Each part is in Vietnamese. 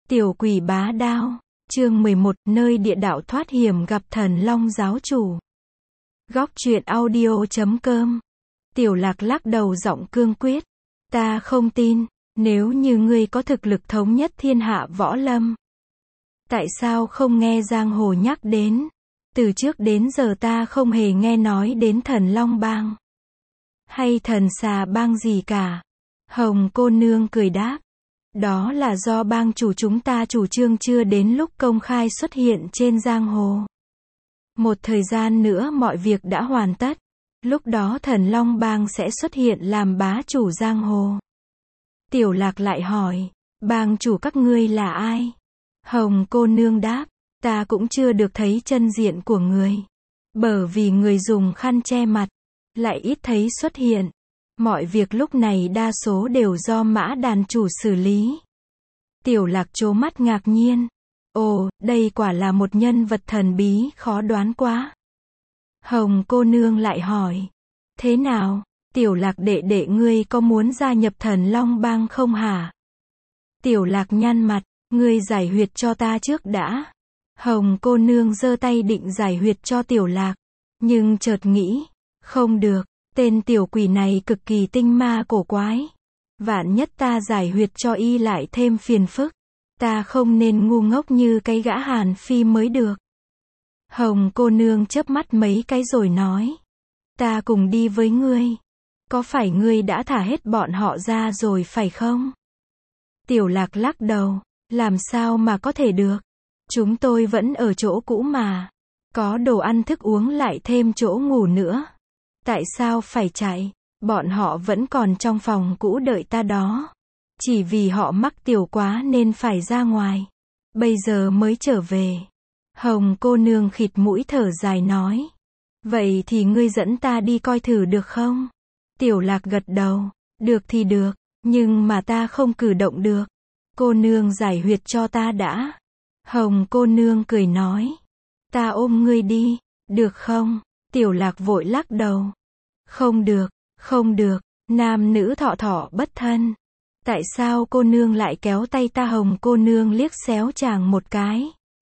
Tiểu quỷ bá đao, chương 11, nơi địa đạo thoát hiểm gặp thần long giáo chủ. Góc truyện audio.com. Tiểu Lạc lắc đầu giọng cương quyết. Ta không tin, nếu như ngươi có thực lực thống nhất thiên hạ võ lâm. Tại sao không nghe giang hồ nhắc đến? Từ trước đến giờ ta không hề nghe nói đến thần long bang. Hay thần xà bang gì cả. Hồng cô nương cười đáp. Đó là do bang chủ chúng ta chủ trương chưa đến lúc công khai xuất hiện trên giang hồ. Một thời gian nữa mọi việc đã hoàn tất. Lúc đó thần long bang sẽ xuất hiện làm bá chủ giang hồ. Tiểu Lạc lại hỏi, bang chủ các ngươi là ai? Hồng cô nương đáp, ta cũng chưa được thấy chân diện của người. Bởi vì người dùng khăn che mặt, lại ít thấy xuất hiện. Mọi việc lúc này đa số đều do Mã đàn chủ xử lý. Tiểu Lạc trố mắt ngạc nhiên. Ồ, đây quả là một nhân vật thần bí khó đoán quá. Hồng cô nương lại hỏi. Thế nào, Tiểu Lạc đệ đệ ngươi có muốn gia nhập thần long bang không hả? Tiểu Lạc nhăn mặt, ngươi giải huyệt cho ta trước đã. Hồng cô nương giơ tay định giải huyệt cho Tiểu Lạc. Nhưng chợt nghĩ, không được. Tên tiểu quỷ này cực kỳ tinh ma cổ quái. Vạn nhất ta giải huyệt cho y lại thêm phiền phức. Ta không nên ngu ngốc như cái gã Hàn Phi mới được. Hồng cô nương chớp mắt mấy cái rồi nói. Ta cùng đi với ngươi. Có phải ngươi đã thả hết bọn họ ra rồi phải không? Tiểu Lạc lắc đầu. Làm sao mà có thể được? Chúng tôi vẫn ở chỗ cũ mà. Có đồ ăn thức uống lại thêm chỗ ngủ nữa. Tại sao phải chạy? Bọn họ vẫn còn trong phòng cũ đợi ta đó. Chỉ vì họ mắc tiểu quá nên phải ra ngoài. Bây giờ mới trở về. Hồng cô nương khịt mũi thở dài nói. Vậy thì ngươi dẫn ta đi coi thử được không? Tiểu Lạc gật đầu. Được thì được, nhưng mà ta không cử động được. Cô nương giải huyệt cho ta đã. Hồng cô nương cười nói. Ta ôm ngươi đi, được không? Tiểu Lạc vội lắc đầu. Không được, không được, nam nữ thọ thọ bất thân. Tại sao cô nương lại kéo tay ta? Hồng cô nương liếc xéo chàng một cái.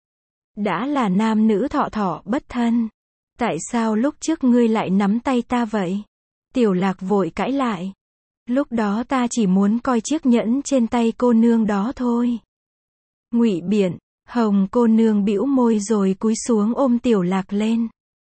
Đã là nam nữ thọ thọ bất thân. Tại sao lúc trước ngươi lại nắm tay ta vậy? Tiểu Lạc vội cãi lại. Lúc đó ta chỉ muốn coi chiếc nhẫn trên tay cô nương đó thôi. Ngụy biện, Hồng cô nương bĩu môi rồi cúi xuống ôm Tiểu Lạc lên.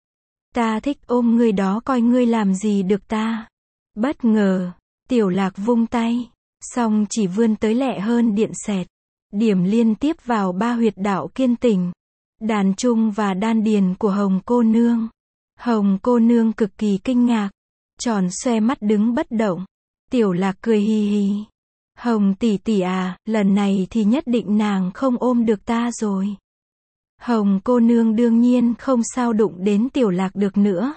Ta thích ôm ngươi đó, coi ngươi làm gì được ta. Bất ngờ, Tiểu Lạc vung tay, xong chỉ vươn tới lẹ hơn điện xẹt. Điểm liên tiếp vào ba huyệt đạo kiên tỉnh, đàn trung và đan điền của Hồng cô nương. Hồng cô nương cực kỳ kinh ngạc, tròn xoe mắt đứng bất động. Tiểu Lạc cười hì hì. Hồng tỷ tỷ à, lần này thì nhất định nàng không ôm được ta rồi. Hồng cô nương đương nhiên không sao đụng đến Tiểu Lạc được nữa.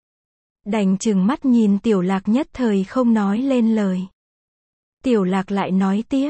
Đành chừng mắt nhìn Tiểu Lạc nhất thời không nói lên lời. Tiểu Lạc lại nói tiếp.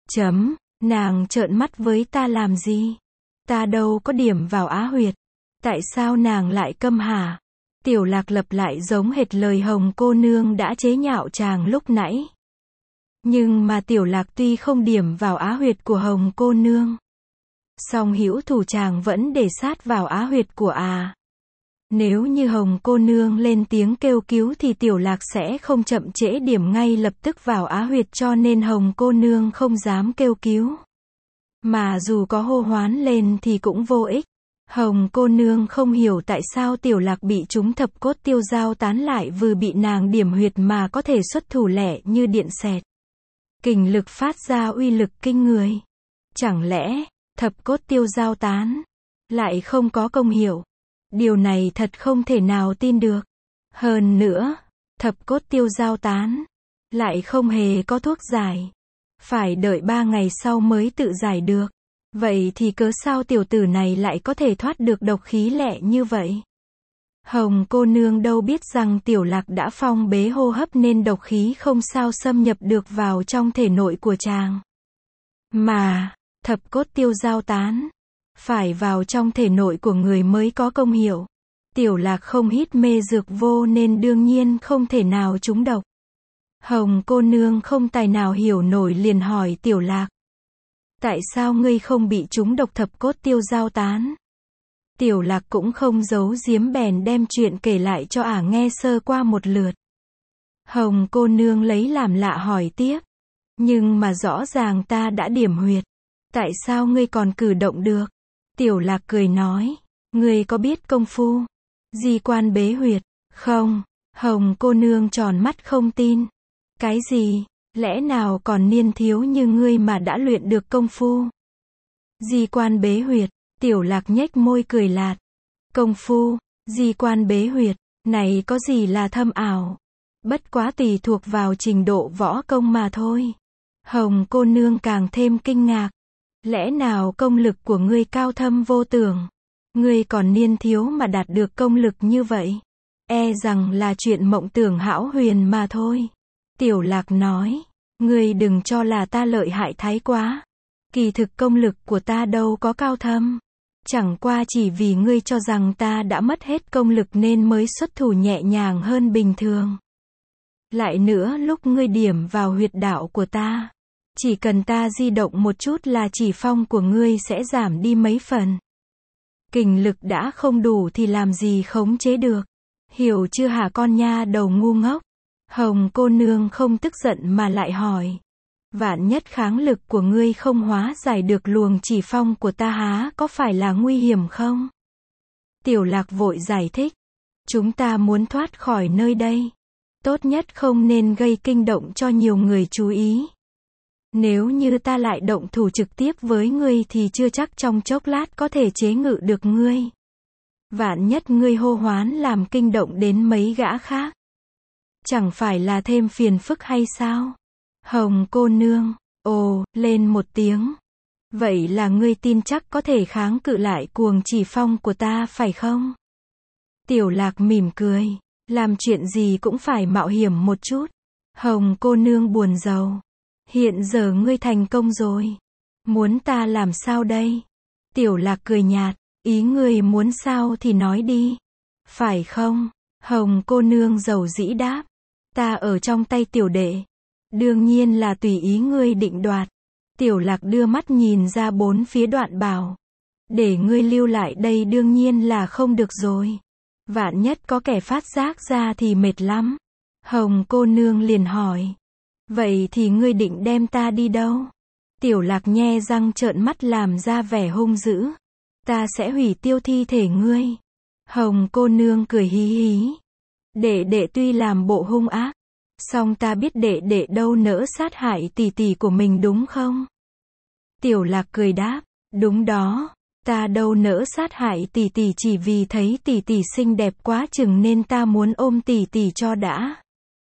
Nàng trợn mắt với ta làm gì? Ta đâu có điểm vào á huyệt. Tại sao nàng lại câm hả? Tiểu Lạc lặp lại giống hệt lời Hồng cô nương đã chế nhạo chàng lúc nãy. Nhưng mà Tiểu Lạc tuy không điểm vào á huyệt của Hồng cô nương, song hữu thủ chàng vẫn để sát vào á huyệt của Nếu như Hồng cô nương lên tiếng kêu cứu thì Tiểu Lạc sẽ không chậm trễ điểm ngay lập tức vào á huyệt, cho nên Hồng cô nương không dám kêu cứu. Mà dù có hô hoán lên thì cũng vô ích. Hồng cô nương không hiểu tại sao Tiểu Lạc bị trúng thập cốt tiêu dao tán lại vừa bị nàng điểm huyệt mà có thể xuất thủ lẻ như điện xẹt. Kình lực phát ra uy lực kinh người. Chẳng lẽ thập cốt tiêu dao tán lại không có công hiệu? Điều này thật không thể nào tin được. Hơn nữa, thập cốt tiêu dao tán lại không hề có thuốc giải. Phải đợi 3 ngày sau mới tự giải được. Vậy thì cớ sao tiểu tử này lại có thể thoát được độc khí lẹ như vậy? Hồng cô nương đâu biết rằng Tiểu Lạc đã phong bế hô hấp nên độc khí không sao xâm nhập được vào trong thể nội của chàng. Mà, thập cốt tiêu dao tán phải vào trong thể nội của người mới có công hiệu. Tiểu Lạc không hít mê dược vô nên đương nhiên không thể nào trúng độc. Hồng cô nương không tài nào hiểu nổi liền hỏi Tiểu Lạc. Tại sao ngươi không bị chúng độc thập cốt tiêu dao tán? Tiểu Lạc cũng không giấu giếm bèn đem chuyện kể lại cho ả nghe sơ qua một lượt. Hồng cô nương lấy làm lạ hỏi tiếp. Nhưng mà rõ ràng ta đã điểm huyệt. Tại sao ngươi còn cử động được? Tiểu Lạc cười nói. Ngươi có biết công phu di quan bế huyệt, không? Hồng cô nương tròn mắt không tin. Cái gì? Lẽ nào còn niên thiếu như ngươi mà đã luyện được công phu di quan bế huyệt? Tiểu Lạc nhếch môi cười lạt. Công phu di quan bế huyệt này có gì là thâm ảo? Bất quá tùy thuộc vào trình độ võ công mà thôi. Hồng cô nương càng thêm kinh ngạc. Lẽ nào công lực của ngươi cao thâm vô tưởng? Ngươi còn niên thiếu mà đạt được công lực như vậy? E rằng là chuyện mộng tưởng hão huyền mà thôi. Tiểu Lạc nói. Ngươi đừng cho là ta lợi hại thái quá. Kỳ thực công lực của ta đâu có cao thâm. Chẳng qua chỉ vì ngươi cho rằng ta đã mất hết công lực nên mới xuất thủ nhẹ nhàng hơn bình thường. Lại nữa lúc ngươi điểm vào huyệt đạo của ta, chỉ cần ta di động một chút là chỉ phong của ngươi sẽ giảm đi mấy phần. Kình lực đã không đủ thì làm gì khống chế được. Hiểu chưa hả con nha đầu ngu ngốc? Hồng cô nương không tức giận mà lại hỏi. Vạn nhất kháng lực của ngươi không hóa giải được luồng chỉ phong của ta há có phải là nguy hiểm không? Tiểu Lạc vội giải thích. Chúng ta muốn thoát khỏi nơi đây. Tốt nhất không nên gây kinh động cho nhiều người chú ý. Nếu như ta lại động thủ trực tiếp với ngươi thì chưa chắc trong chốc lát có thể chế ngự được ngươi. Vạn nhất ngươi hô hoán làm kinh động đến mấy gã khác. Chẳng phải là thêm phiền phức hay sao? Hồng cô nương, ồ, lên một tiếng. Vậy là ngươi tin chắc có thể kháng cự lại cuồng chỉ phong của ta phải không? Tiểu Lạc mỉm cười. Làm chuyện gì cũng phải mạo hiểm một chút. Hồng cô nương buồn rầu. Hiện giờ ngươi thành công rồi. Muốn ta làm sao đây? Tiểu Lạc cười nhạt. Ý ngươi muốn sao thì nói đi. Phải không? Hồng cô nương dầu dĩ đáp. Ta ở trong tay tiểu đệ. Đương nhiên là tùy ý ngươi định đoạt. Tiểu Lạc đưa mắt nhìn ra bốn phía đoạn bảo. Để ngươi lưu lại đây đương nhiên là không được rồi. Vạn nhất có kẻ phát giác ra thì mệt lắm. Hồng cô nương liền hỏi. Vậy thì ngươi định đem ta đi đâu? Tiểu Lạc nhe răng trợn mắt làm ra vẻ hung dữ. Ta sẽ hủy tiêu thi thể ngươi. Hồng cô nương cười hí hí. Đệ đệ tuy làm bộ hung ác, song ta biết đệ đệ đâu nỡ sát hại tỷ tỷ của mình đúng không? Tiểu Lạc cười đáp. Đúng đó. Ta đâu nỡ sát hại tỷ tỷ chỉ vì thấy tỷ tỷ xinh đẹp quá chừng nên ta muốn ôm tỷ tỷ cho đã.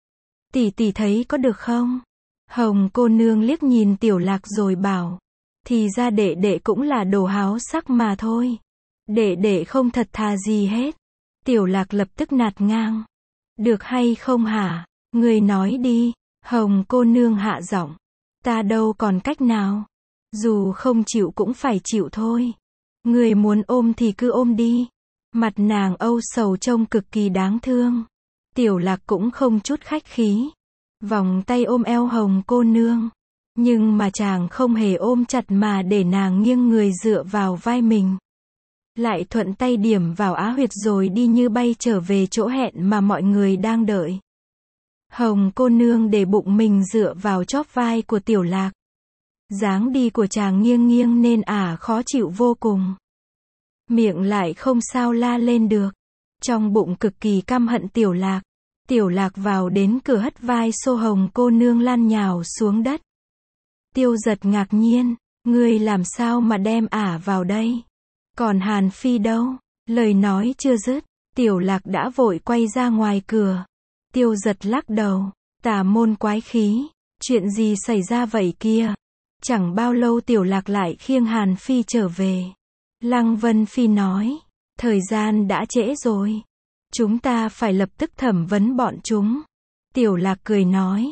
Tỷ tỷ thấy có được không? Hồng cô nương liếc nhìn Tiểu Lạc rồi bảo. Thì ra đệ đệ cũng là đồ háo sắc mà thôi. Đệ đệ không thật thà gì hết. Tiểu Lạc lập tức nạt ngang. Được hay không hả? Ngươi nói đi. Hồng cô nương hạ giọng. Ta đâu còn cách nào. Dù không chịu cũng phải chịu thôi. Người muốn ôm thì cứ ôm đi. Mặt nàng âu sầu trông cực kỳ đáng thương. Tiểu Lạc cũng không chút khách khí. Vòng tay ôm eo Hồng cô nương. Nhưng mà chàng không hề ôm chặt mà để nàng nghiêng người dựa vào vai mình. Lại thuận tay điểm vào á huyệt rồi đi như bay trở về chỗ hẹn mà mọi người đang đợi. Hồng cô nương để bụng mình dựa vào chóp vai của Tiểu Lạc. Dáng đi của chàng nghiêng nghiêng nên khó chịu vô cùng. Miệng lại không sao la lên được. Trong bụng cực kỳ căm hận Tiểu Lạc. Tiểu Lạc vào đến cửa hất vai xô Hồng cô nương lăn nhào xuống đất. Tiêu Giật ngạc nhiên. Ngươi làm sao mà đem vào đây? Còn Hàn Phi đâu? Lời nói chưa dứt. Tiểu Lạc đã vội quay ra ngoài cửa. Tiêu Giật lắc đầu. Tà môn quái khí. Chuyện gì xảy ra vậy kia? Chẳng bao lâu Tiểu Lạc lại khiêng Hàn Phi trở về. Lăng Vân Phi nói. Thời gian đã trễ rồi. Chúng ta phải lập tức thẩm vấn bọn chúng. Tiểu Lạc cười nói.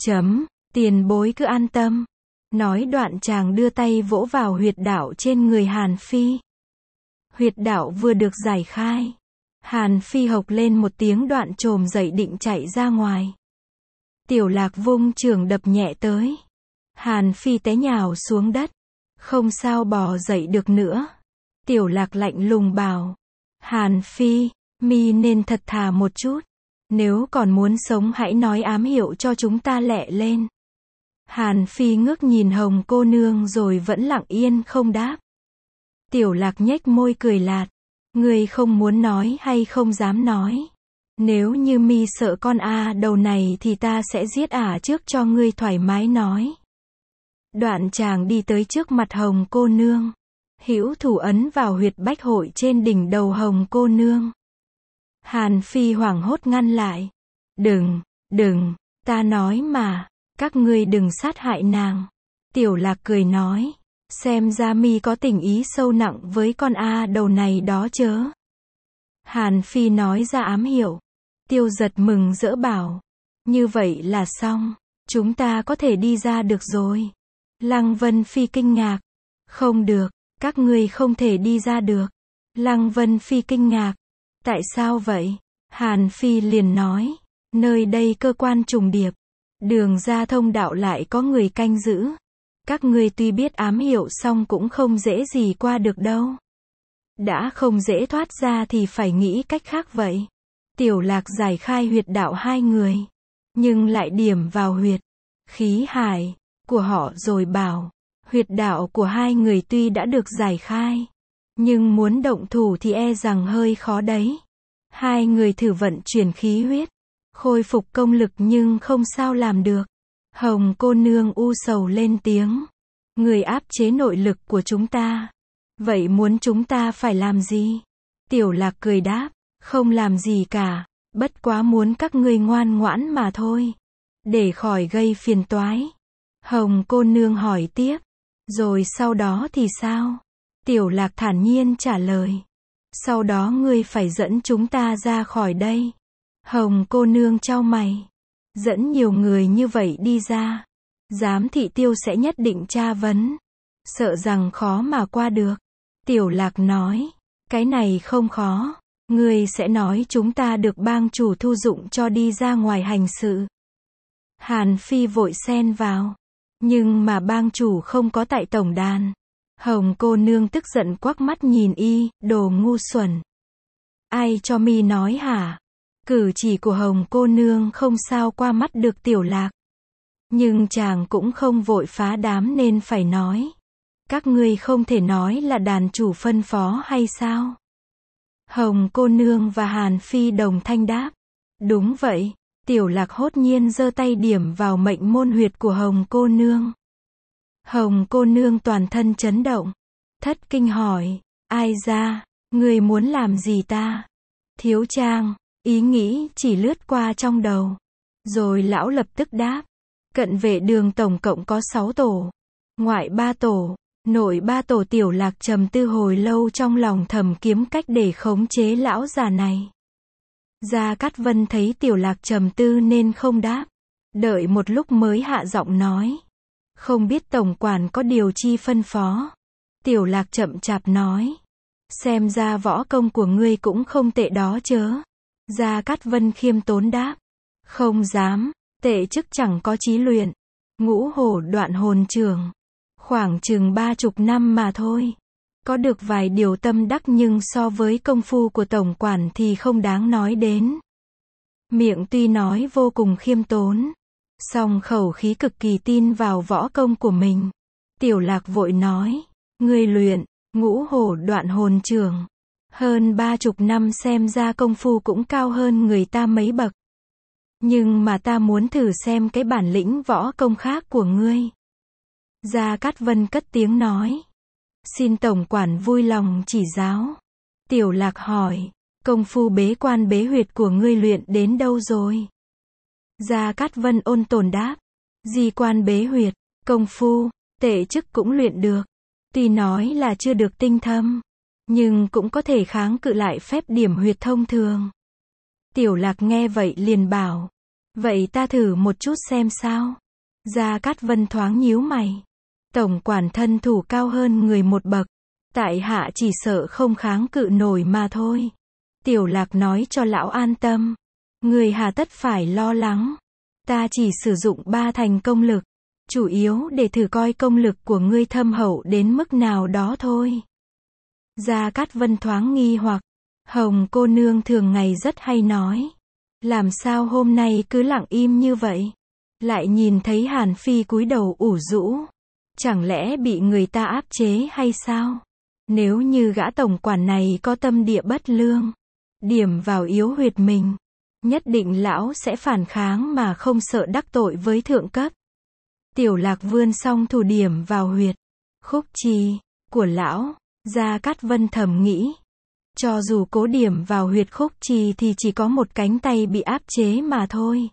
Tiền bối cứ an tâm. Nói đoạn chàng đưa tay vỗ vào huyệt đạo trên người Hàn Phi. Huyệt đạo vừa được giải khai. Hàn Phi hộc lên một tiếng đoạn chồm dậy định chạy ra ngoài. Tiểu Lạc vung chưởng đập nhẹ tới. Hàn Phi té nhào xuống đất. Không sao bò dậy được nữa. Tiểu Lạc lạnh lùng bảo. Hàn Phi, mi nên thật thà một chút. Nếu còn muốn sống hãy nói ám hiệu cho chúng ta lẹ lên. Hàn Phi ngước nhìn Hồng cô nương rồi vẫn lặng yên không đáp. Tiểu Lạc nhếch môi cười lạt. Ngươi không muốn nói hay không dám nói? Nếu như mi sợ con đầu này thì ta sẽ giết trước cho ngươi thoải mái nói. Đoạn chàng đi tới trước mặt Hồng cô nương. Hữu thủ ấn vào huyệt bách hội trên đỉnh đầu Hồng cô nương. Hàn Phi hoảng hốt ngăn lại. Đừng, ta nói mà, các ngươi đừng sát hại nàng. Tiểu Lạc cười nói. Xem ra mi có tình ý sâu nặng với con đầu này đó chớ. Hàn Phi nói ra ám hiệu. Tiêu Giật mừng rỡ bảo. Như vậy là xong. Chúng ta có thể đi ra được rồi. Lăng Vân Phi kinh ngạc. Không được, các ngươi không thể đi ra được. Lăng Vân Phi kinh ngạc. Tại sao vậy? Hàn Phi liền nói. Nơi đây cơ quan trùng điệp. Đường ra thông đạo lại có người canh giữ. Các ngươi tuy biết ám hiệu xong cũng không dễ gì qua được đâu. Đã không dễ thoát ra thì phải nghĩ cách khác vậy. Tiểu Lạc giải khai huyệt đạo hai người. Nhưng lại điểm vào huyệt khí hải của họ rồi bảo. Huyệt đạo của hai người tuy đã được giải khai. Nhưng muốn động thủ thì e rằng hơi khó đấy. Hai người thử vận chuyển khí huyết. Khôi phục công lực nhưng không sao làm được. Hồng cô nương u sầu lên tiếng. Người áp chế nội lực của chúng ta. Vậy muốn chúng ta phải làm gì? Tiểu Lạc cười đáp. Không làm gì cả. Bất quá muốn các ngươi ngoan ngoãn mà thôi. Để khỏi gây phiền toái. Hồng cô nương hỏi tiếp. Rồi sau đó thì sao? Tiểu Lạc thản nhiên trả lời. Sau đó ngươi phải dẫn chúng ta ra khỏi đây. Hồng cô nương chau mày. Dẫn nhiều người như vậy đi ra. Giám thị Tiêu sẽ nhất định tra vấn. Sợ rằng khó mà qua được. Tiểu Lạc nói. Cái này không khó. Ngươi sẽ nói chúng ta được bang chủ thu dụng cho đi ra ngoài hành sự. Hàn Phi vội xen vào. Nhưng mà bang chủ không có tại tổng đàn. Hồng cô nương tức giận quắc mắt nhìn y, đồ ngu xuẩn. Ai cho mi nói hả? Cử chỉ của Hồng cô nương không sao qua mắt được Tiểu Lạc. Nhưng chàng cũng không vội phá đám nên phải nói. Các ngươi không thể nói là đàn chủ phân phó hay sao? Hồng cô nương và Hàn Phi đồng thanh đáp. Đúng vậy. Tiểu Lạc hốt nhiên giơ tay điểm vào mệnh môn huyệt của Hồng cô nương. Hồng cô nương toàn thân chấn động. Thất kinh hỏi. Ai ra? Người muốn làm gì ta? Thiếu trang. Ý nghĩ chỉ lướt qua trong đầu. Rồi lão lập tức đáp. Cận vệ đường tổng cộng có 6 tổ. Ngoại 3 tổ. Nội 3 tổ. Tiểu Lạc trầm tư hồi lâu trong lòng thầm kiếm cách để khống chế lão già này. Gia Cát Vân thấy Tiểu Lạc trầm tư nên không đáp. Đợi một lúc mới hạ giọng nói. Không biết tổng quản có điều chi phân phó. Tiểu Lạc chậm chạp nói. Xem ra võ công của ngươi cũng không tệ đó chớ. Gia Cát Vân khiêm tốn đáp. Không dám, tệ chức chẳng có chí luyện. Ngũ hổ đoạn hồn trường. Khoảng chừng 30 năm mà thôi. Có được vài điều tâm đắc nhưng so với công phu của tổng quản thì không đáng nói đến. Miệng tuy nói vô cùng khiêm tốn. Song khẩu khí cực kỳ tin vào võ công của mình. Tiểu Lạc vội nói. Ngươi luyện, ngũ hổ đoạn hồn trường. Hơn 30 năm xem ra công phu cũng cao hơn người ta mấy bậc. Nhưng mà ta muốn thử xem cái bản lĩnh võ công khác của ngươi. Gia Cát Vân cất tiếng nói. Xin tổng quản vui lòng chỉ giáo. Tiểu Lạc hỏi. Công phu bế quan bế huyệt của ngươi luyện đến đâu rồi? Gia Cát Vân ôn tồn đáp. Di quan bế huyệt, công phu, tệ chức cũng luyện được. Tuy nói là chưa được tinh thâm, nhưng cũng có thể kháng cự lại phép điểm huyệt thông thường. Tiểu Lạc nghe vậy liền bảo. Vậy ta thử một chút xem sao. Gia Cát Vân thoáng nhíu mày. Tổng quản thân thủ cao hơn người một bậc. Tại hạ chỉ sợ không kháng cự nổi mà thôi. Tiểu Lạc nói cho lão an tâm. Người hà tất phải lo lắng. Ta chỉ sử dụng 3 thành công lực. chủ yếu để thử coi công lực của ngươi thâm hậu đến mức nào đó thôi. Gia Cát Vân thoáng nghi hoặc, Hồng cô nương thường ngày rất hay nói. Làm sao hôm nay cứ lặng im như vậy? Lại nhìn thấy Hàn Phi cúi đầu ủ rũ. Chẳng lẽ bị người ta áp chế hay sao? Nếu như gã tổng quản này có tâm địa bất lương, điểm vào yếu huyệt mình, nhất định lão sẽ phản kháng mà không sợ đắc tội với thượng cấp. Tiểu Lạc vươn xong thủ điểm vào huyệt khúc trì của lão. Gia Cát Vân thầm nghĩ, cho dù cố điểm vào huyệt khúc trì thì chỉ có một cánh tay bị áp chế mà thôi.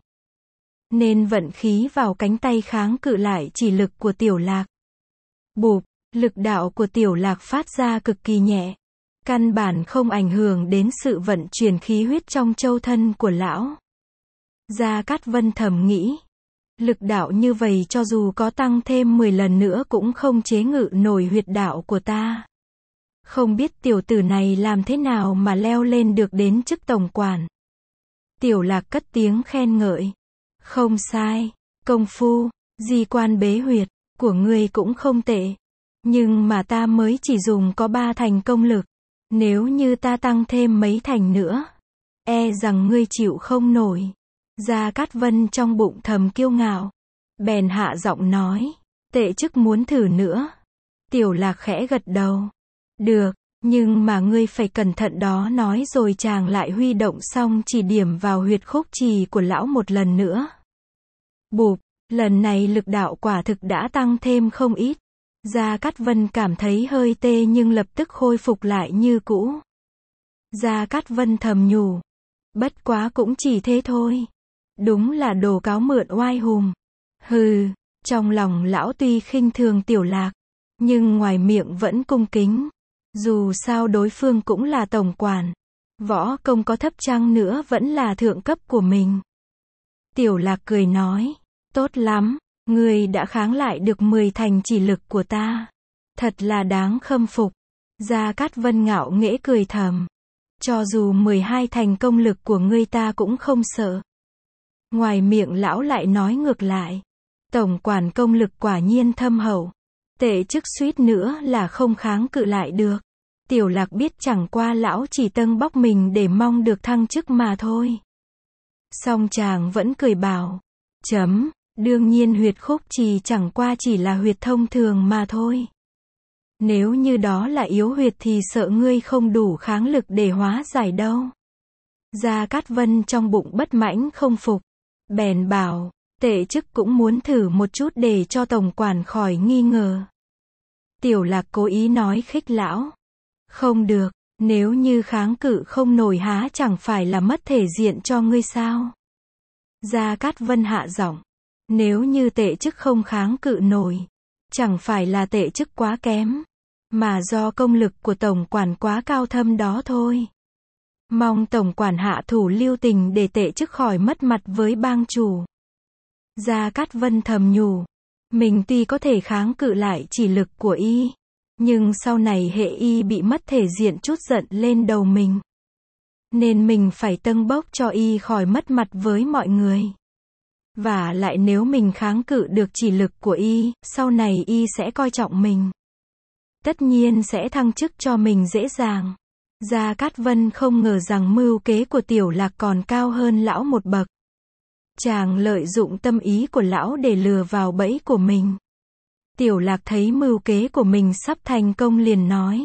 Nên vận khí vào cánh tay kháng cự lại chỉ lực của Tiểu Lạc. Bụp, lực đạo của Tiểu Lạc phát ra cực kỳ nhẹ, căn bản không ảnh hưởng đến sự vận chuyển khí huyết trong châu thân của lão. Gia Cát Vân thầm nghĩ, lực đạo như vậy cho dù có tăng thêm 10 lần nữa cũng không chế ngự nổi huyệt đạo của ta. Không biết tiểu tử này làm thế nào mà leo lên được đến chức tổng quản. Tiểu Lạc cất tiếng khen ngợi. Không sai, công phu, di quan bế huyệt, của ngươi cũng không tệ. Nhưng mà ta mới chỉ dùng có 3 thành công lực. Nếu như ta tăng thêm mấy thành nữa, e rằng ngươi chịu không nổi. Gia Cát Vân trong bụng thầm kiêu ngạo. Bèn hạ giọng nói, tệ chức muốn thử nữa. Tiểu Lạc khẽ gật đầu. Được, nhưng mà ngươi phải cẩn thận đó nói rồi chàng lại huy động xong chỉ điểm vào huyệt khúc trì của lão một lần nữa. Bụp, lần này lực đạo quả thực đã tăng thêm không ít. Gia Cát Vân cảm thấy hơi tê nhưng lập tức khôi phục lại như cũ. Gia Cát Vân thầm nhủ, bất quá cũng chỉ thế thôi. Đúng là đồ cáo mượn oai hùng. Hừ, trong lòng lão tuy khinh thường Tiểu Lạc, nhưng ngoài miệng vẫn cung kính. Dù sao đối phương cũng là tổng quản, võ công có thấp chăng nữa vẫn là thượng cấp của mình. Tiểu Lạc cười nói, tốt lắm, ngươi đã kháng lại được 10 thành chỉ lực của ta. Thật là đáng khâm phục. Gia Cát Vân ngạo nghễ cười thầm, cho dù 12 thành công lực của ngươi ta cũng không sợ. Ngoài miệng lão lại nói ngược lại, tổng quản công lực quả nhiên thâm hậu. Tệ chức suýt nữa là không kháng cự lại được. Tiểu Lạc biết chẳng qua lão chỉ tâng bóc mình để mong được thăng chức mà thôi. Song chàng vẫn cười bảo, đương nhiên huyệt khúc trì chẳng qua chỉ là huyệt thông thường mà thôi. Nếu như đó là yếu huyệt thì sợ ngươi không đủ kháng lực để hóa giải đâu. Gia Cát Vân trong bụng bất mãnh không phục, bèn bảo, tệ chức cũng muốn thử một chút để cho tổng quản khỏi nghi ngờ. Tiểu Lạc cố ý nói khích lão, không được, nếu như kháng cự không nổi há chẳng phải là mất thể diện cho ngươi sao? Gia Cát Vân hạ giọng, nếu như tệ chức không kháng cự nổi, chẳng phải là tệ chức quá kém, mà do công lực của tổng quản quá cao thâm đó thôi. Mong tổng quản hạ thủ lưu tình để tệ chức khỏi mất mặt với bang chủ. Gia Cát Vân thầm nhủ, mình tuy có thể kháng cự lại chỉ lực của y, nhưng sau này hệ y bị mất thể diện chút giận lên đầu mình, nên mình phải tâng bốc cho y khỏi mất mặt với mọi người. Và lại nếu mình kháng cự được chỉ lực của y, sau này y sẽ coi trọng mình. Tất nhiên sẽ thăng chức cho mình dễ dàng. Gia Cát Vân không ngờ rằng mưu kế của Tiểu Lạc còn cao hơn lão một bậc. Chàng lợi dụng tâm ý của lão để lừa vào bẫy của mình. Tiểu Lạc thấy mưu kế của mình sắp thành công liền nói,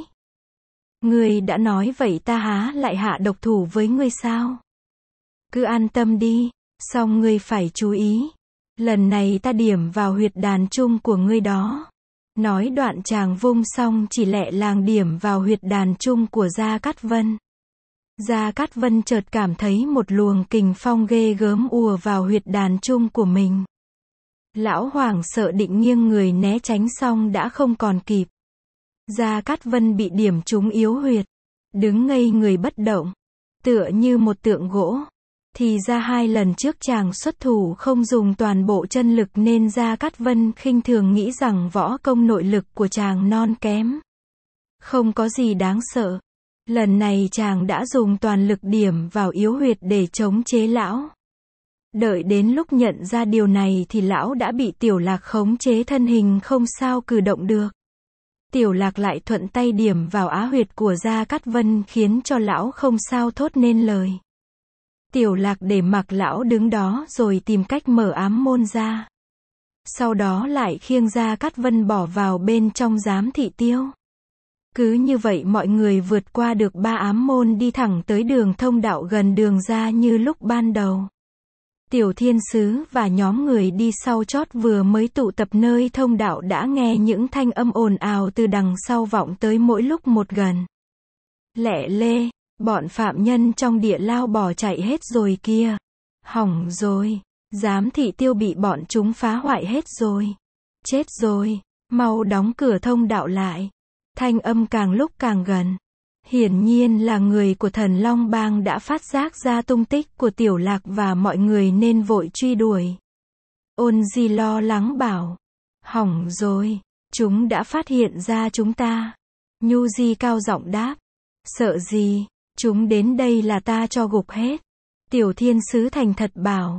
ngươi đã nói vậy ta há lại hạ độc thủ với ngươi sao? Cứ an tâm đi, song ngươi phải chú ý. Lần này ta điểm vào huyệt đàn trung của ngươi đó. Nói đoạn chàng vung xong chỉ lẹ làng điểm vào huyệt đàn trung của Gia Cát Vân. Gia Cát Vân chợt cảm thấy một luồng kình phong ghê gớm ùa vào huyệt đàn trung của mình. Lão hoảng sợ định nghiêng người né tránh xong đã không còn kịp. Gia Cát Vân bị điểm trúng yếu huyệt, đứng ngây người bất động, tựa như một tượng gỗ. Thì ra 2 lần trước chàng xuất thủ không dùng toàn bộ chân lực nên Gia Cát Vân khinh thường nghĩ rằng võ công nội lực của chàng non kém. Không có gì đáng sợ. Lần này chàng đã dùng toàn lực điểm vào yếu huyệt để chống chế lão. Đợi đến lúc nhận ra điều này thì lão đã bị Tiểu Lạc khống chế thân hình không sao cử động được. Tiểu Lạc lại thuận tay điểm vào á huyệt của Gia Cát Vân khiến cho lão không sao thốt nên lời. Tiểu Lạc để mặc lão đứng đó rồi tìm cách mở ám môn ra. Sau đó lại khiêng Gia Cát Vân bỏ vào bên trong giám thị tiêu. Cứ như vậy mọi người vượt qua được 3 ám môn đi thẳng tới đường thông đạo gần đường ra như lúc ban đầu. Tiểu Thiên Sứ và nhóm người đi sau chót vừa mới tụ tập nơi thông đạo đã nghe những thanh âm ồn ào từ đằng sau vọng tới mỗi lúc một gần. Lẹ lê, bọn phạm nhân trong địa lao bỏ chạy hết rồi kia. Hỏng rồi, giám thị tiêu bị bọn chúng phá hoại hết rồi. Chết rồi, mau đóng cửa thông đạo lại. Thanh âm càng lúc càng gần. Hiển nhiên là người của Thần Long Bang đã phát giác ra tung tích của Tiểu Lạc và mọi người nên vội truy đuổi. Ôn Di lo lắng bảo. Hỏng rồi, chúng đã phát hiện ra chúng ta. Nhu Di cao giọng đáp. Sợ gì, chúng đến đây là ta cho gục hết. Tiểu Thiên Sứ thành thật bảo.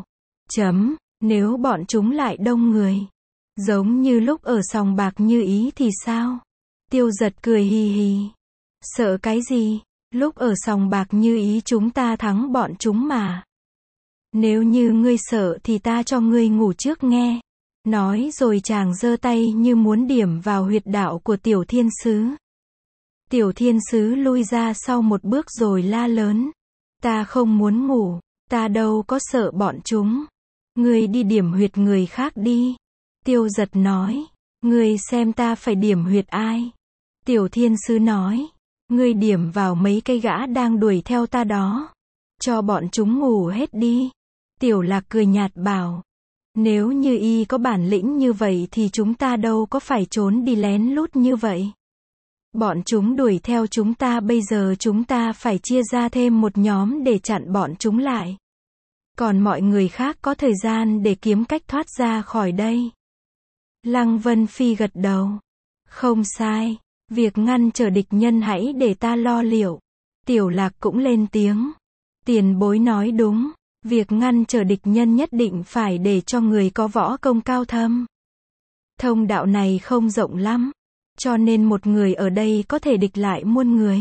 Nếu bọn chúng lại đông người. Giống như lúc ở sòng bạc Như Ý thì sao? Tiêu Giật cười hì hì. Sợ cái gì? Lúc ở sòng bạc Như Ý chúng ta thắng bọn chúng mà. Nếu như ngươi sợ thì ta cho ngươi ngủ trước nghe. Nói rồi chàng giơ tay như muốn điểm vào huyệt đạo của Tiểu Thiên Sứ. Tiểu Thiên Sứ lui ra sau một bước rồi la lớn. Ta không muốn ngủ, ta đâu có sợ bọn chúng. Ngươi đi điểm huyệt người khác đi. Tiêu Giật nói. Ngươi xem ta phải điểm huyệt ai? Tiểu Thiên Sứ nói. Ngươi điểm vào mấy cái gã đang đuổi theo ta đó. Cho bọn chúng ngủ hết đi. Tiểu Lạc cười nhạt bảo. Nếu như y có bản lĩnh như vậy thì chúng ta đâu có phải trốn đi lén lút như vậy. Bọn chúng đuổi theo chúng ta, bây giờ chúng ta phải chia ra thêm một nhóm để chặn bọn chúng lại. Còn mọi người khác có thời gian để kiếm cách thoát ra khỏi đây. Lăng Vân Phi gật đầu. Không sai. Việc ngăn trở địch nhân hãy để ta lo liệu. Tiểu Lạc cũng lên tiếng. Tiền bối nói đúng. Việc ngăn trở địch nhân nhất định phải để cho người có võ công cao thâm. Thông đạo này không rộng lắm. Cho nên một người ở đây có thể địch lại muôn người.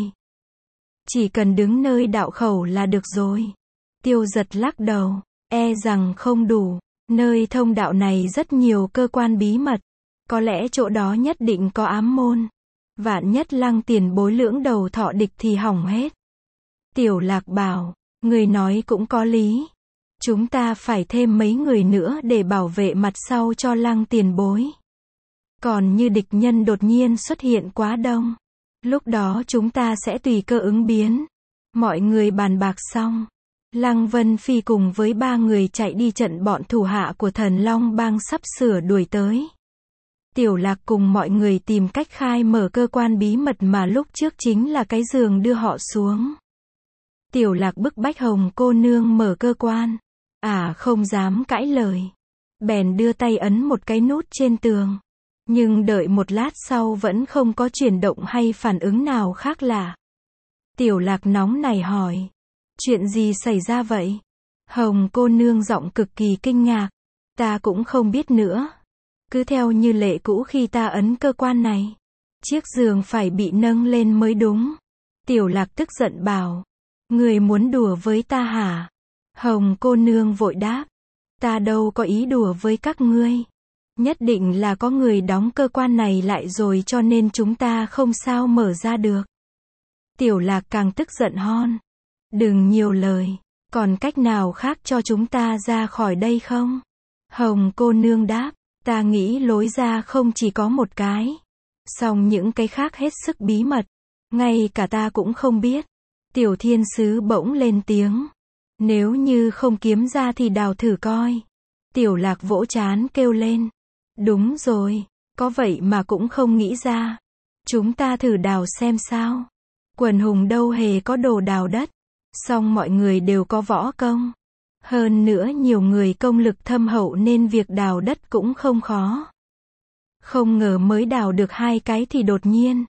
Chỉ cần đứng nơi đạo khẩu là được rồi. Tiêu Giật lắc đầu. E rằng không đủ. Nơi thông đạo này rất nhiều cơ quan bí mật. Có lẽ chỗ đó nhất định có ám môn. Vạn nhất Lăng tiền bối lưỡng đầu thọ địch thì hỏng hết. Tiểu Lạc bảo. Người nói cũng có lý. Chúng ta phải thêm mấy người nữa để bảo vệ mặt sau cho Lăng tiền bối. Còn như địch nhân đột nhiên xuất hiện quá đông. Lúc đó chúng ta sẽ tùy cơ ứng biến. Mọi người bàn bạc xong. Lăng Vân Phi cùng với 3 người chạy đi trận bọn thủ hạ của Thần Long Bang sắp sửa đuổi tới. Tiểu Lạc cùng mọi người tìm cách khai mở cơ quan bí mật mà lúc trước chính là cái giường đưa họ xuống. Tiểu Lạc bức bách Hồng cô nương mở cơ quan. Không dám cãi lời. Bèn đưa tay ấn một cái nút trên tường. Nhưng đợi một lát sau vẫn không có chuyển động hay phản ứng nào khác lạ. Tiểu Lạc nóng nảy hỏi. Chuyện gì xảy ra vậy? Hồng cô nương giọng cực kỳ kinh ngạc. Ta cũng không biết nữa. Cứ theo như lệ cũ khi ta ấn cơ quan này. Chiếc giường phải bị nâng lên mới đúng. Tiểu Lạc tức giận bảo. Người muốn đùa với ta hả? Hồng cô nương vội đáp. Ta đâu có ý đùa với các ngươi. Nhất định là có người đóng cơ quan này lại rồi cho nên chúng ta không sao mở ra được. Tiểu Lạc càng tức giận hon. Đừng nhiều lời. Còn cách nào khác cho chúng ta ra khỏi đây không? Hồng cô nương đáp. Ta nghĩ lối ra không chỉ có một cái. Song những cái khác hết sức bí mật. Ngay cả ta cũng không biết. Tiểu Thiên Sứ bỗng lên tiếng. Nếu như không kiếm ra thì đào thử coi. Tiểu Lạc vỗ trán kêu lên. Đúng rồi. Có vậy mà cũng không nghĩ ra. Chúng ta thử đào xem sao. Quần hùng đâu hề có đồ đào đất. Song mọi người đều có võ công. Hơn nữa nhiều người công lực thâm hậu nên việc đào đất cũng không khó. Không ngờ mới đào được 2 cái thì đột nhiên.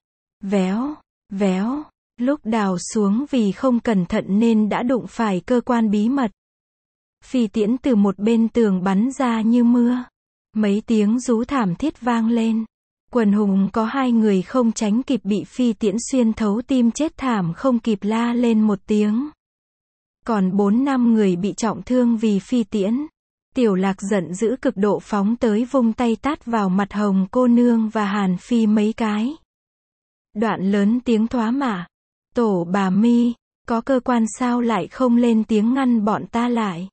Véo. Lúc đào xuống vì không cẩn thận nên đã đụng phải cơ quan bí mật. Phi tiễn từ một bên tường bắn ra như mưa. Mấy tiếng rú thảm thiết vang lên. Quần hùng có 2 người không tránh kịp bị phi tiễn xuyên thấu tim chết thảm không kịp la lên một tiếng. Còn 4-5 người bị trọng thương vì phi tiễn. Tiểu Lạc giận dữ cực độ phóng tới vung tay tát vào mặt Hồng cô nương và Hàn Phi mấy cái. Đoạn lớn tiếng thoá mạ. Tổ bà Mi, có cơ quan sao lại không lên tiếng ngăn bọn ta lại?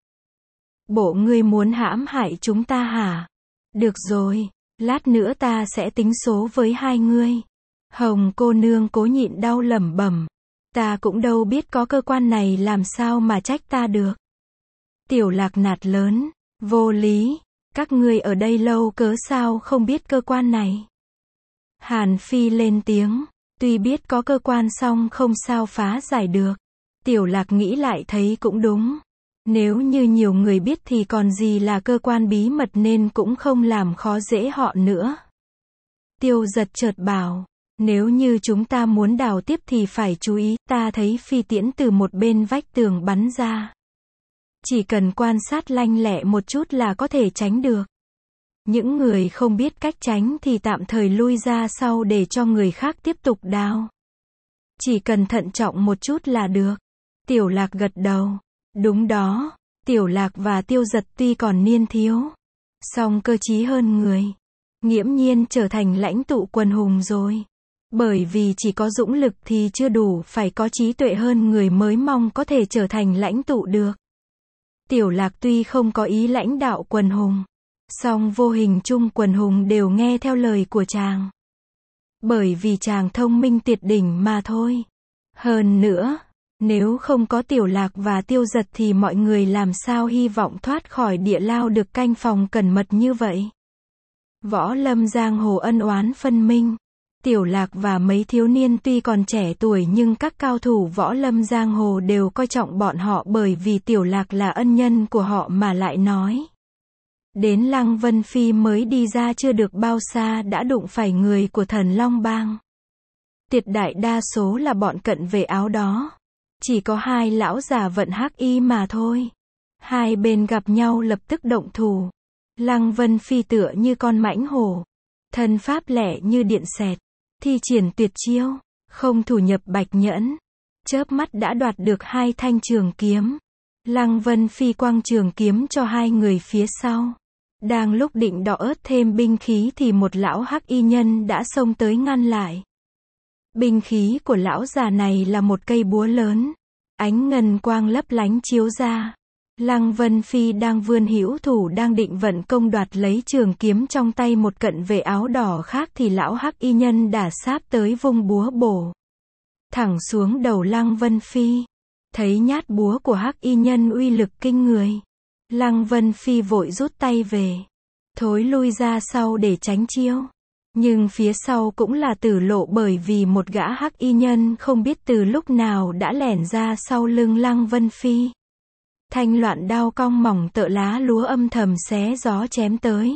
Bộ ngươi muốn hãm hại chúng ta hả? Được rồi, lát nữa ta sẽ tính số với 2 ngươi. Hồng cô nương cố nhịn đau lẩm bẩm. Ta cũng đâu biết có cơ quan này làm sao mà trách ta được. Tiểu Lạc nạt lớn. Vô lý, các ngươi ở đây lâu cớ sao không biết cơ quan này? Hàn Phi lên tiếng. Tuy biết có cơ quan song không sao phá giải được. Tiểu Lạc nghĩ lại thấy cũng đúng. Nếu như nhiều người biết thì còn gì là cơ quan bí mật nên cũng không làm khó dễ họ nữa. Tiêu Giật chợt bảo. Nếu như chúng ta muốn đào tiếp thì phải chú ý. Ta thấy phi tiễn từ một bên vách tường bắn ra. Chỉ cần quan sát lanh lẹ một chút là có thể tránh được. Những người không biết cách tránh thì tạm thời lui ra sau để cho người khác tiếp tục đào. Chỉ cần thận trọng một chút là được. Tiểu Lạc gật đầu. Đúng đó, Tiểu Lạc và Tiêu Giật tuy còn niên thiếu, song cơ trí hơn người. Nghiễm nhiên trở thành lãnh tụ quần hùng rồi. Bởi vì chỉ có dũng lực thì chưa đủ, phải có trí tuệ hơn người mới mong có thể trở thành lãnh tụ được. Tiểu Lạc tuy không có ý lãnh đạo quần hùng, song vô hình chung quần hùng đều nghe theo lời của chàng. Bởi vì chàng thông minh tuyệt đỉnh mà thôi. Hơn nữa, nếu không có Tiểu Lạc và Tiêu Giật thì mọi người làm sao hy vọng thoát khỏi địa lao được canh phòng cẩn mật như vậy. Võ lâm giang hồ ân oán phân minh. Tiểu Lạc và mấy thiếu niên tuy còn trẻ tuổi nhưng các cao thủ võ lâm giang hồ đều coi trọng bọn họ bởi vì Tiểu Lạc là ân nhân của họ mà lại nói. Đến Lăng Vân Phi mới đi ra chưa được bao xa đã đụng phải người của Thần Long Bang. Tuyệt đại đa số là bọn cận vệ áo đó. Chỉ có 2 lão già vận hắc y mà thôi. 2 bên gặp nhau lập tức động thủ. Lăng Vân Phi tựa như con mãnh hổ. Thân pháp lẻ như điện xẹt. Thi triển tuyệt chiêu. Không thủ nhập bạch nhẫn. Chớp mắt đã đoạt được 2 thanh trường kiếm. Lăng Vân Phi quăng trường kiếm cho 2 người phía sau. Đang lúc định đọ ớt thêm binh khí thì một lão hắc y nhân đã xông tới ngăn lại. Binh khí của lão già này là một cây búa lớn. Ánh ngân quang lấp lánh chiếu ra. Lăng Vân Phi đang vươn hữu thủ đang định vận công đoạt lấy trường kiếm trong tay một cận vệ áo đỏ khác thì lão hắc y nhân đã sáp tới vung búa bổ thẳng xuống đầu Lăng Vân Phi. Thấy nhát búa của hắc y nhân uy lực kinh người, Lăng Vân Phi vội rút tay về, thối lui ra sau để tránh chiêu. Nhưng phía sau cũng là tử lộ bởi vì một gã hắc y nhân không biết từ lúc nào đã lẻn ra sau lưng Lăng Vân Phi. Thanh loạn đao cong mỏng tựa lá lúa âm thầm xé gió chém tới.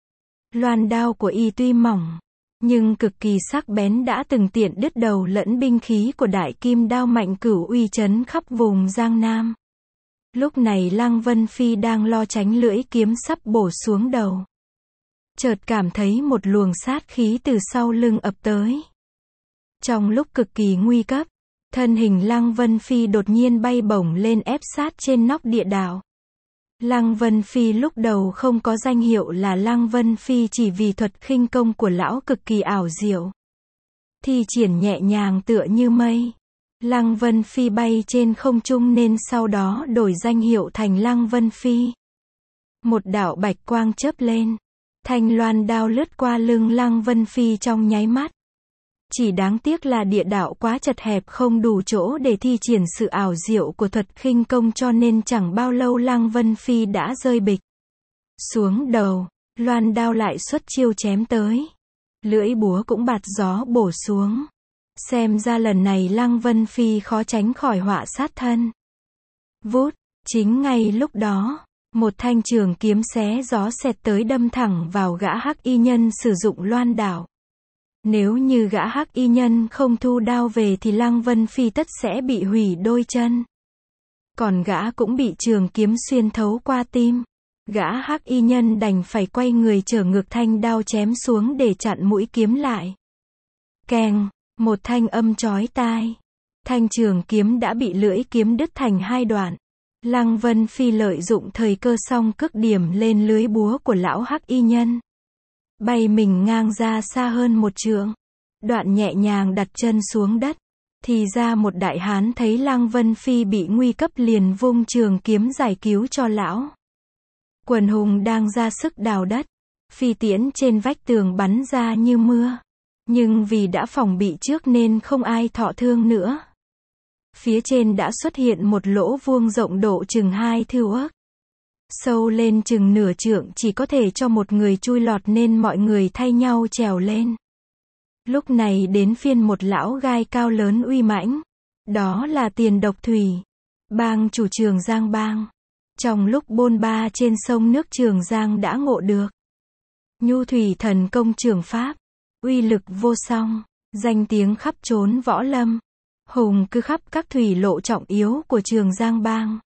Loan đao của y tuy mỏng, nhưng cực kỳ sắc bén đã từng tiện đứt đầu lẫn binh khí của đại kim đao Mạnh Cửu uy chấn khắp vùng Giang Nam. Lúc này Lăng Vân Phi đang lo tránh lưỡi kiếm sắp bổ xuống đầu. Chợt cảm thấy một luồng sát khí từ sau lưng ập tới. Trong lúc cực kỳ nguy cấp, thân hình Lăng Vân Phi đột nhiên bay bổng lên ép sát trên nóc địa đạo. Lăng Vân Phi lúc đầu không có danh hiệu là Lăng Vân Phi chỉ vì thuật khinh công của lão cực kỳ ảo diệu. Thi triển nhẹ nhàng tựa như mây. Lăng Vân Phi bay trên không trung nên sau đó đổi danh hiệu thành Lăng Vân Phi. Một đạo bạch quang chớp lên. Thanh loan đao lướt qua lưng Lăng Vân Phi trong nháy mắt. Chỉ đáng tiếc là địa đạo quá chật hẹp không đủ chỗ để thi triển sự ảo diệu của thuật khinh công cho nên chẳng bao lâu Lăng Vân Phi đã rơi bịch xuống đầu. Loan đao lại xuất chiêu chém tới. Lưỡi búa cũng bạt gió bổ xuống. Xem ra lần này Lăng Vân Phi khó tránh khỏi họa sát thân. Vút, chính ngay lúc đó, một thanh trường kiếm xé gió xẹt tới đâm thẳng vào gã hắc y nhân sử dụng loan đao. Nếu như gã hắc y nhân không thu đao về thì Lăng Vân Phi tất sẽ bị hủy đôi chân. Còn gã cũng bị trường kiếm xuyên thấu qua tim. Gã hắc y nhân đành phải quay người trở ngược thanh đao chém xuống để chặn mũi kiếm lại. Keng, một thanh âm chói tai. Thanh trường kiếm đã bị lưỡi kiếm đứt thành hai đoạn. Lăng Vân Phi lợi dụng thời cơ xong cước điểm lên lưới búa của lão hắc y nhân. Bay mình ngang ra xa hơn một trượng. Đoạn nhẹ nhàng đặt chân xuống đất. Thì ra một đại hán thấy Lăng Vân Phi bị nguy cấp liền vung trường kiếm giải cứu cho lão. Quần hùng đang ra sức đào đất. Phi tiễn trên vách tường bắn ra như mưa. Nhưng vì đã phòng bị trước nên không ai thọ thương nữa. Phía trên đã xuất hiện một lỗ vuông rộng độ chừng 2 thước. Sâu lên chừng nửa trượng chỉ có thể cho một người chui lọt nên mọi người thay nhau trèo lên. Lúc này đến phiên một lão gai cao lớn uy mãnh. Đó là Tiền Độc Thủy, bang chủ Trường Giang bang. Trong lúc bôn ba trên sông nước Trường Giang đã ngộ được Nhu Thủy Thần Công Trường Pháp, uy lực vô song, danh tiếng khắp chốn võ lâm, hùng cứ khắp các thủy lộ trọng yếu của Trường Giang bang.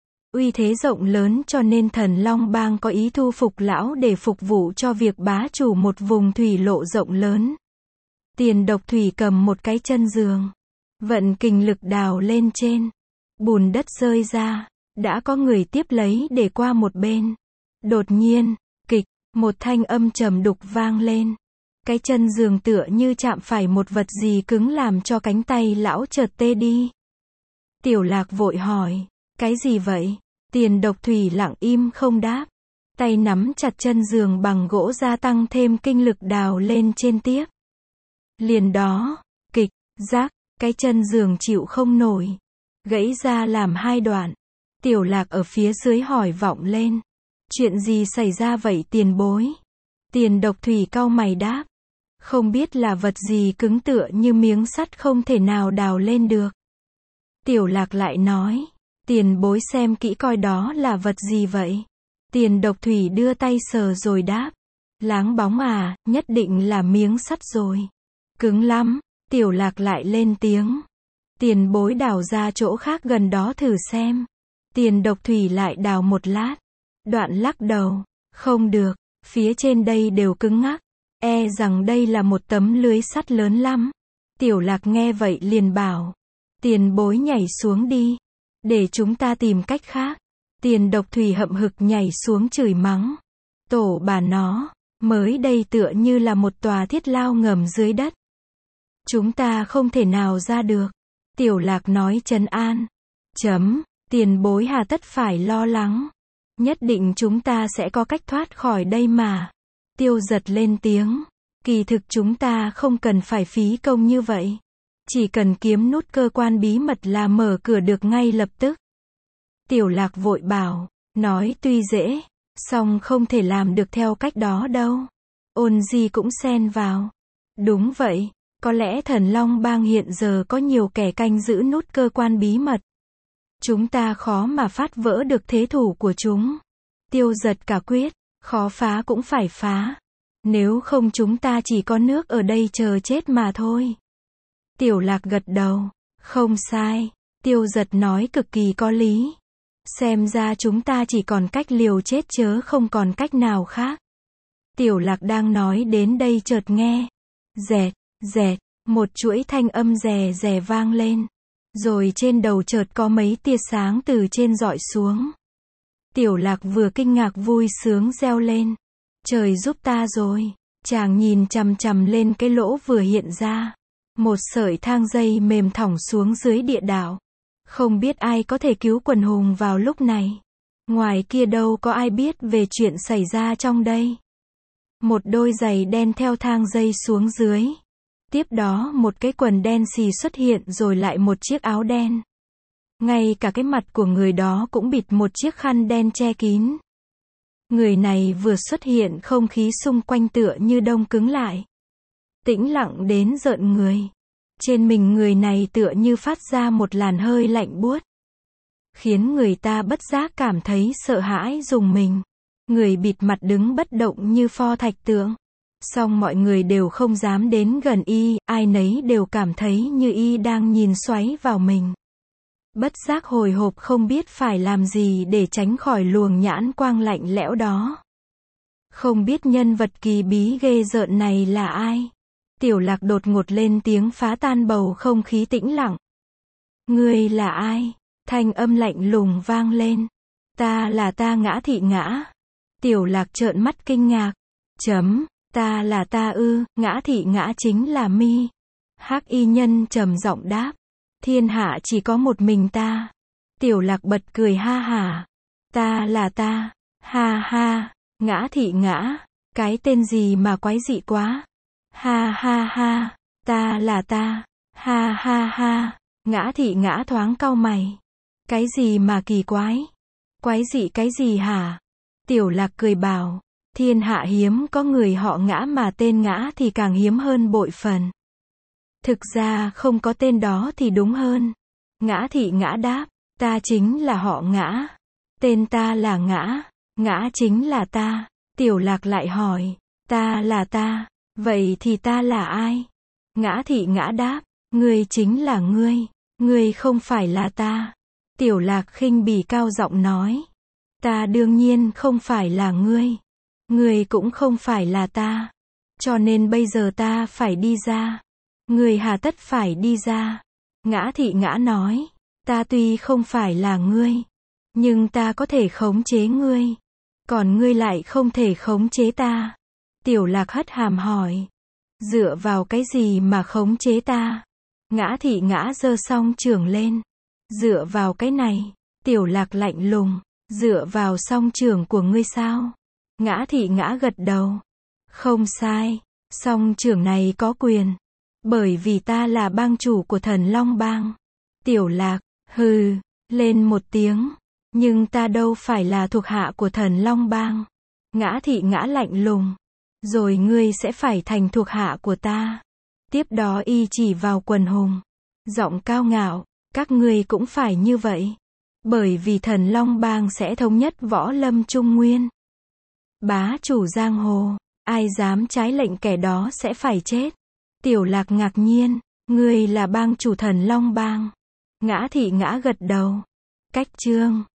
Uy thế rộng lớn cho nên Thần Long bang có ý thu phục lão để phục vụ cho việc bá chủ một vùng thủy lộ rộng lớn. Tiền Độc Thủy cầm một cái chân giường, vận kình lực đào lên trên, bùn đất rơi ra, đã có người tiếp lấy để qua một bên. Đột nhiên, kịch, một thanh âm trầm đục vang lên. Cái chân giường tựa như chạm phải một vật gì cứng làm cho cánh tay lão chợt tê đi. Tiểu Lạc vội hỏi, cái gì vậy? Tiền Độc Thủy lặng im không đáp. Tay nắm chặt chân giường bằng gỗ gia tăng thêm kinh lực đào lên trên tiếp. Liền đó, kịch, rác, cái chân giường chịu không nổi. Gãy ra làm hai đoạn. Tiểu Lạc ở phía dưới hỏi vọng lên. Chuyện gì xảy ra vậy tiền bối? Tiền Độc Thủy cau mày đáp. Không biết là vật gì cứng tựa như miếng sắt không thể nào đào lên được. Tiểu Lạc lại nói. Tiền bối xem kỹ coi đó là vật gì vậy? Tiền Độc Thủy đưa tay sờ rồi đáp. Láng bóng à, nhất định là miếng sắt rồi. Cứng lắm. Tiểu Lạc lại lên tiếng. Tiền bối đào ra chỗ khác gần đó thử xem. Tiền Độc Thủy lại đào một lát. Đoạn lắc đầu. Không được, phía trên đây đều cứng ngắc. E rằng đây là một tấm lưới sắt lớn lắm. Tiểu Lạc nghe vậy liền bảo. Tiền bối nhảy xuống đi. Để chúng ta tìm cách khác. Tiền Độc Thủy hậm hực nhảy xuống chửi mắng. Tổ bà nó, mới đây tựa như là một tòa thiết lao ngầm dưới đất. Chúng ta không thể nào ra được. Tiểu Lạc nói trấn an. Tiền bối hà tất phải lo lắng. Nhất định chúng ta sẽ có cách thoát khỏi đây mà. Tiêu Giật lên tiếng. Kỳ thực chúng ta không cần phải phí công như vậy. Chỉ cần kiếm nút cơ quan bí mật là mở cửa được ngay lập tức. Tiểu Lạc vội bảo. Nói tuy dễ, song không thể làm được theo cách đó đâu. Ôn Di cũng xen vào. Đúng vậy. Có lẽ Thần Long bang hiện giờ có nhiều kẻ canh giữ nút cơ quan bí mật. Chúng ta khó mà phá vỡ được thế thủ của chúng. Tiêu Giật cả quyết, khó phá cũng phải phá. Nếu không chúng ta chỉ có nước ở đây chờ chết mà thôi. Tiểu Lạc gật đầu. Không sai. Tiêu Giật nói cực kỳ có lý. Xem ra chúng ta chỉ còn cách liều chết chớ không còn cách nào khác. Tiểu Lạc đang nói đến đây chợt nghe. Dẹt, dẹt, một chuỗi thanh âm rè rè vang lên. Rồi trên đầu chợt có mấy tia sáng từ trên rọi xuống. Tiểu Lạc vừa kinh ngạc vui sướng reo lên. Trời giúp ta rồi. Chàng nhìn chằm chằm lên cái lỗ vừa hiện ra. Một sợi thang dây mềm thõng xuống dưới địa đạo. Không biết ai có thể cứu quần hùng vào lúc này. Ngoài kia đâu có ai biết về chuyện xảy ra trong đây. Một đôi giày đen theo thang dây xuống dưới. Tiếp đó một cái quần đen xì xuất hiện rồi lại một chiếc áo đen. Ngay cả cái mặt của người đó cũng bịt một chiếc khăn đen che kín. Người này vừa xuất hiện không khí xung quanh tựa như đông cứng lại. Tĩnh lặng đến rợn người. Trên mình người này tựa như phát ra một làn hơi lạnh buốt. Khiến người ta bất giác cảm thấy sợ hãi rùng mình. Người bịt mặt đứng bất động như pho thạch tượng. Song mọi người đều không dám đến gần y, ai nấy đều cảm thấy như y đang nhìn xoáy vào mình. Bất giác hồi hộp không biết phải làm gì để tránh khỏi luồng nhãn quang lạnh lẽo đó. Không biết nhân vật kỳ bí ghê rợn này là ai? Tiểu Lạc đột ngột lên tiếng phá tan bầu không khí tĩnh lặng. Ngươi là ai? Thanh âm lạnh lùng vang lên. Ta là ta Ngã Thị Ngã. Tiểu Lạc trợn mắt kinh ngạc. Ta là ta ư? Ngã Thị Ngã chính là mi. Hắc y nhân trầm giọng đáp. Thiên hạ chỉ có một mình ta. Tiểu Lạc bật cười ha hả. Ta là ta. Ha ha. Ngã Thị Ngã. Cái tên gì mà quái dị quá. Ha ha ha. Ta là ta. Ha ha ha. Ngã Thị Ngã thoáng cau mày. Cái gì mà kỳ quái? Quái dị cái gì hả? Tiểu Lạc cười bảo. Thiên hạ hiếm có người họ Ngã mà tên Ngã thì càng hiếm hơn bội phần. Thực ra không có tên đó thì đúng hơn. Ngã Thị Ngã đáp. Ta chính là họ Ngã. Tên ta là Ngã. Ngã chính là ta. Tiểu Lạc lại hỏi. Ta là ta. Vậy thì ta là ai? Ngã Thị Ngã đáp. Ngươi chính là ngươi. Ngươi không phải là ta. Tiểu Lạc khinh bỉ cao giọng nói. Ta đương nhiên không phải là ngươi. Ngươi cũng không phải là ta. Cho nên bây giờ ta phải đi ra. Ngươi hà tất phải đi ra. Ngã Thị Ngã nói. Ta tuy không phải là ngươi. Nhưng ta có thể khống chế ngươi. Còn ngươi lại không thể khống chế ta. Tiểu Lạc hất hàm hỏi. Dựa vào cái gì mà khống chế ta? Ngã Thị Ngã giơ song chưởng lên. Dựa vào cái này. Tiểu Lạc lạnh lùng. Dựa vào song chưởng của ngươi sao? Ngã Thị Ngã gật đầu. Không sai. Song chưởng này có quyền. Bởi vì ta là bang chủ của Thần Long Bang. Tiểu Lạc. Hừ. Lên một tiếng. Nhưng ta đâu phải là thuộc hạ của Thần Long Bang. Ngã Thị Ngã lạnh lùng. Rồi ngươi sẽ phải thành thuộc hạ của ta. Tiếp đó y chỉ vào quần hùng. Giọng cao ngạo. Các ngươi cũng phải như vậy. Bởi vì Thần Long Bang sẽ thống nhất võ lâm Trung Nguyên. Bá chủ giang hồ. Ai dám trái lệnh kẻ đó sẽ phải chết. Tiểu Lạc ngạc nhiên. Ngươi là bang chủ Thần Long Bang. Ngã Thị Ngã gật đầu. Cách chương